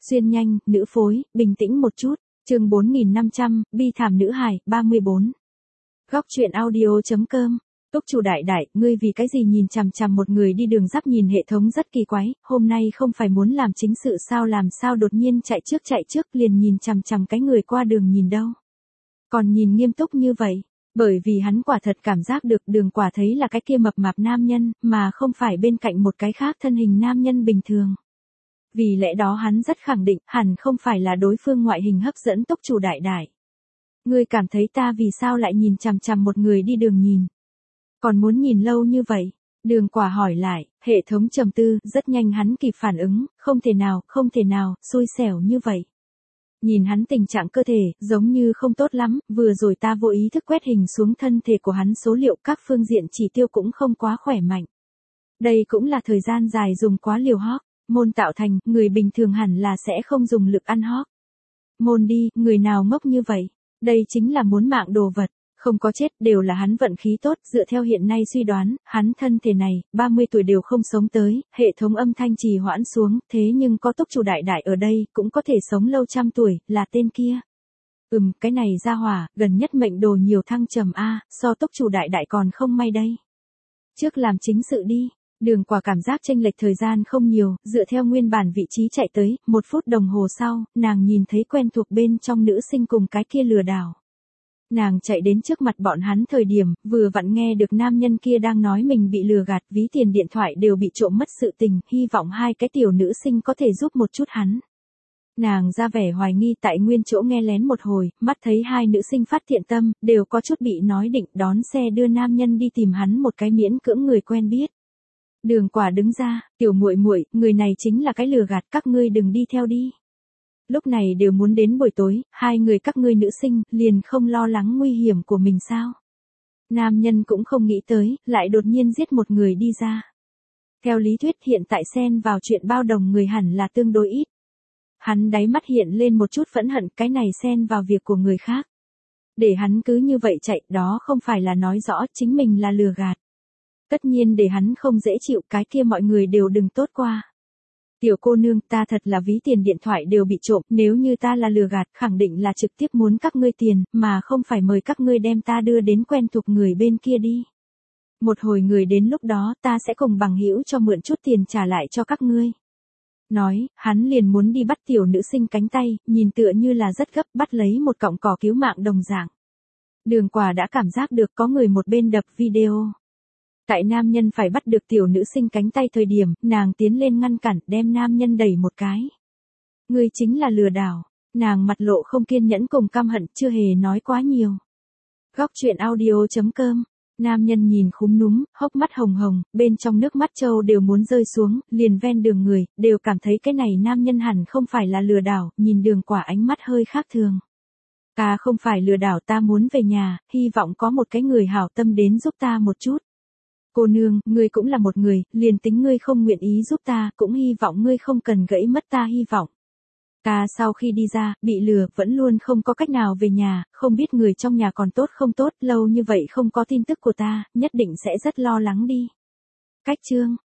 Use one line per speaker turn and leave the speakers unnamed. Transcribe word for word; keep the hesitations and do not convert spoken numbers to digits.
Xuyên nhanh, nữ phối, bình tĩnh một chút. Chương bốn nghìn năm trăm, bi thảm nữ hài, ba mươi bốn. Góc truyện audio.com. Túc chủ đại đại, ngươi vì cái gì nhìn chằm chằm một người đi đường giáp nhìn hệ thống rất kỳ quái, hôm nay không phải muốn làm chính sự sao làm sao đột nhiên chạy trước chạy trước liền nhìn chằm chằm cái người qua đường nhìn đâu. Còn nhìn nghiêm túc như vậy, bởi vì hắn quả thật cảm giác được đường quả thấy là cái kia mập mạp nam nhân, mà không phải bên cạnh một cái khác thân hình nam nhân bình thường. Vì lẽ đó hắn rất khẳng định, hẳn không phải là đối phương ngoại hình hấp dẫn túc chủ đại đại. Ngươi cảm thấy ta vì sao lại nhìn chằm chằm một người đi đường nhìn? Còn muốn nhìn lâu như vậy? Đường quả hỏi lại, hệ thống trầm tư, rất nhanh hắn kịp phản ứng, không thể nào, không thể nào, xui xẻo như vậy. Nhìn hắn tình trạng cơ thể, giống như không tốt lắm, vừa rồi ta vô ý thức quét hình xuống thân thể của hắn số liệu các phương diện chỉ tiêu cũng không quá khỏe mạnh. Đây cũng là thời gian dài dùng quá liều hót, môn tạo thành, người bình thường hẳn là sẽ không dùng lực ăn hót. Môn đi, người nào ngốc như vậy, đây chính là muốn mạng đồ vật. Không có chết, đều là hắn vận khí tốt, dựa theo hiện nay suy đoán, hắn thân thể này, ba mươi tuổi đều không sống tới, hệ thống âm thanh trì hoãn xuống, thế nhưng có túc chủ đại đại ở đây, cũng có thể sống lâu trăm tuổi, là tên kia. Ừm, cái này ra hỏa, gần nhất mệnh đồ nhiều thăng trầm A, so túc chủ đại đại còn không may đây. Trước làm chính sự đi, đường quả cảm giác chênh lệch thời gian không nhiều, dựa theo nguyên bản vị trí chạy tới, một phút đồng hồ sau, nàng nhìn thấy quen thuộc bên trong nữ sinh cùng cái kia lừa đảo. Nàng chạy đến trước mặt bọn hắn thời điểm, vừa vặn nghe được nam nhân kia đang nói mình bị lừa gạt, ví tiền điện thoại đều bị trộm mất sự tình, hy vọng hai cái tiểu nữ sinh có thể giúp một chút hắn. Nàng ra vẻ hoài nghi tại nguyên chỗ nghe lén một hồi, mắt thấy hai nữ sinh phát thiện tâm, đều có chút bị nói định đón xe đưa nam nhân đi tìm hắn một cái miễn cưỡng người quen biết. Đường quả đứng ra, tiểu muội muội, người này chính là cái lừa gạt, các ngươi đừng đi theo đi. Lúc này đều muốn đến buổi tối, hai người các ngươi nữ sinh, liền không lo lắng nguy hiểm của mình sao? Nam nhân cũng không nghĩ tới, lại đột nhiên giết một người đi ra. Theo lý thuyết hiện tại xen vào chuyện bao đồng người hẳn là tương đối ít. Hắn đáy mắt hiện lên một chút phẫn hận, cái này xen vào việc của người khác. Để hắn cứ như vậy chạy, đó không phải là nói rõ chính mình là lừa gạt. Tất nhiên để hắn không dễ chịu, cái kia mọi người đều đừng tốt qua. Tiểu cô nương, ta thật là ví tiền điện thoại đều bị trộm, nếu như ta là lừa gạt, khẳng định là trực tiếp muốn các ngươi tiền, mà không phải mời các ngươi đem ta đưa đến quen thuộc người bên kia đi. Một hồi người đến lúc đó, ta sẽ cùng bằng hữu cho mượn chút tiền trả lại cho các ngươi. Nói, hắn liền muốn đi bắt tiểu nữ sinh cánh tay, nhìn tựa như là rất gấp, bắt lấy một cọng cỏ cứu mạng đồng dạng. Đường quả đã cảm giác được có người một bên đập video. Tại nam nhân phải bắt được tiểu nữ sinh cánh tay thời điểm, nàng tiến lên ngăn cản, đem nam nhân đẩy một cái. Ngươi chính là lừa đảo. Nàng mặt lộ không kiên nhẫn cùng căm hận, chưa hề nói quá nhiều. Góc truyện audio.com. Nam nhân nhìn khúm núm, hốc mắt hồng hồng, bên trong nước mắt trâu đều muốn rơi xuống, liền ven đường người, đều cảm thấy cái này nam nhân hẳn không phải là lừa đảo, nhìn đường quả ánh mắt hơi khác thường. Ta không phải lừa đảo, ta muốn về nhà, hy vọng có một cái người hảo tâm đến giúp ta một chút. Cô nương, ngươi cũng là một người, liền tính ngươi không nguyện ý giúp ta, cũng hy vọng ngươi không cần gãy mất ta hy vọng. Ta sau khi đi ra, bị lừa, vẫn luôn không có cách nào về nhà, không biết người trong nhà còn tốt không tốt, lâu như vậy không có tin tức của ta, nhất định sẽ rất lo lắng đi. Cách chương.